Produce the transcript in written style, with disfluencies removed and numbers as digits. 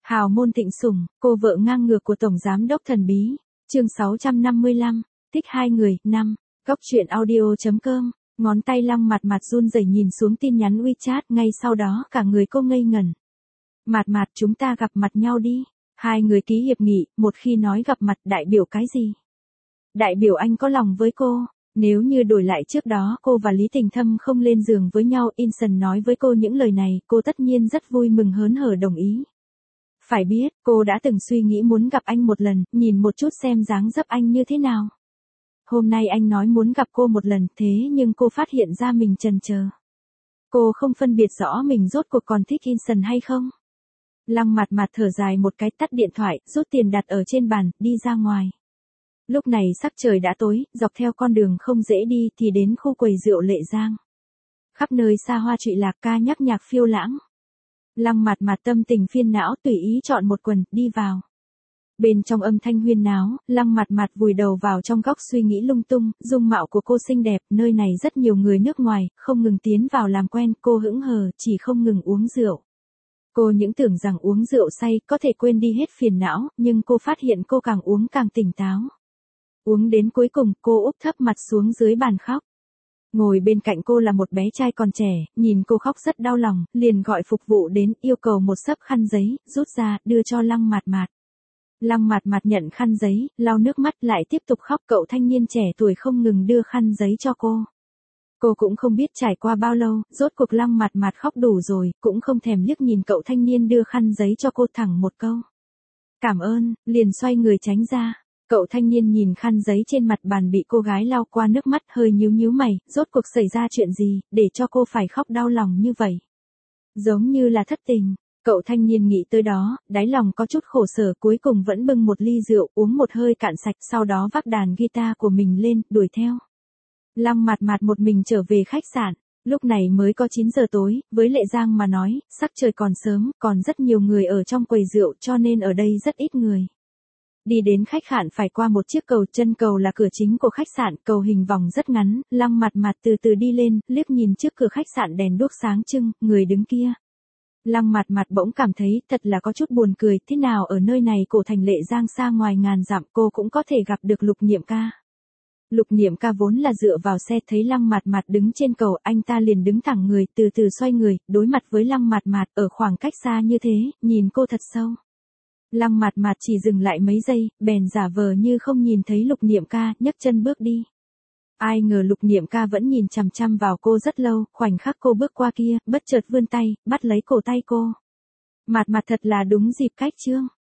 Hào môn thịnh sủng, cô vợ ngang ngược của Tổng Giám đốc thần bí. Chương 655, thích hai người, 5. Góc truyện audio.com, ngón tay Long Mạt Mạt run rẩy nhìn xuống tin nhắn WeChat, ngay sau đó cả người cô ngây ngẩn. Mạt Mạt, chúng ta gặp mặt nhau đi. Hai người ký hiệp nghị, một khi nói gặp mặt đại biểu cái gì? Đại biểu anh có lòng với cô. Nếu như đổi lại trước đó cô và Lý Tình Thâm không lên giường với nhau, Inson nói với cô những lời này, cô tất nhiên rất vui mừng hớn hở đồng ý. Phải biết, cô đã từng suy nghĩ muốn gặp anh một lần, nhìn một chút xem dáng dấp anh như thế nào. Hôm nay anh nói muốn gặp cô một lần, thế nhưng cô phát hiện ra mình chần chờ. Cô không phân biệt rõ mình rốt cuộc còn thích Inson hay không. Long Mạt Mạt thở dài một cái, tắt điện thoại, rút tiền đặt ở trên bàn, đi ra ngoài. Lúc này sắc trời đã tối, dọc theo con đường không dễ đi thì đến khu quầy rượu Lệ Giang. Khắp nơi xa hoa trụy lạc, ca nhắc nhạc phiêu lãng. Long Mạt Mạt tâm tình phiền não, tùy ý chọn một quần, đi vào. Bên trong âm thanh huyên náo, Long Mạt Mạt vùi đầu vào trong góc suy nghĩ lung tung, dung mạo của cô xinh đẹp, nơi này rất nhiều người nước ngoài, không ngừng tiến vào làm quen, cô hững hờ, chỉ không ngừng uống rượu. Cô những tưởng rằng uống rượu say có thể quên đi hết phiền não, nhưng cô phát hiện cô càng uống càng tỉnh táo. Uống đến cuối cùng, cô úp thấp mặt xuống dưới bàn khóc. Ngồi bên cạnh cô là một bé trai còn trẻ, nhìn cô khóc rất đau lòng, liền gọi phục vụ đến, yêu cầu một xấp khăn giấy, rút ra, đưa cho Long Mạt Mạt. Long Mạt Mạt nhận khăn giấy, lau nước mắt, lại tiếp tục khóc, cậu thanh niên trẻ tuổi không ngừng đưa khăn giấy cho cô. Cô cũng không biết trải qua bao lâu, rốt cuộc Long Mạt Mạt khóc đủ rồi, cũng không thèm liếc nhìn cậu thanh niên đưa khăn giấy cho cô, thẳng một câu. Cảm ơn, liền xoay người tránh ra. Cậu thanh niên nhìn khăn giấy trên mặt bàn bị cô gái lau qua nước mắt, hơi nhíu nhíu mày, rốt cuộc xảy ra chuyện gì, để cho cô phải khóc đau lòng như vậy. Giống như là thất tình. Cậu thanh niên nghĩ tới đó, đáy lòng có chút khổ sở, cuối cùng vẫn bưng một ly rượu, uống một hơi cạn sạch, sau đó vác đàn guitar của mình lên, đuổi theo. Long Mạt Mạt một mình trở về khách sạn. Lúc này mới có 9 giờ tối, với Lệ Giang mà nói, sắc trời còn sớm, còn rất nhiều người ở trong quầy rượu, cho nên ở đây rất ít người. Đi đến khách sạn phải qua một chiếc cầu, chân cầu là cửa chính của khách sạn, cầu hình vòng rất ngắn, Long Mạt Mạt từ từ đi lên, liếc nhìn trước cửa khách sạn đèn đuốc sáng trưng, người đứng kia. Long Mạt Mạt bỗng cảm thấy thật là có chút buồn cười, thế nào ở nơi này cổ thành Lệ Giang xa ngoài ngàn dặm cô cũng có thể gặp được Lục Niệm Ca. Lục Niệm Ca vốn là dựa vào xe, thấy Long Mạt Mạt đứng trên cầu, anh ta liền đứng thẳng người, từ từ xoay người, đối mặt với Long Mạt Mạt, ở khoảng cách xa như thế, nhìn cô thật sâu. Long Mạt Mạt chỉ dừng lại mấy giây, bèn giả vờ như không nhìn thấy Lục Niệm Ca, nhấc chân bước đi. Ai ngờ Lục Niệm Ca vẫn nhìn chằm chằm vào cô rất lâu, khoảnh khắc cô bước qua kia, bất chợt vươn tay, bắt lấy cổ tay cô. Mạt Mạt thật là đúng dịp cách chương.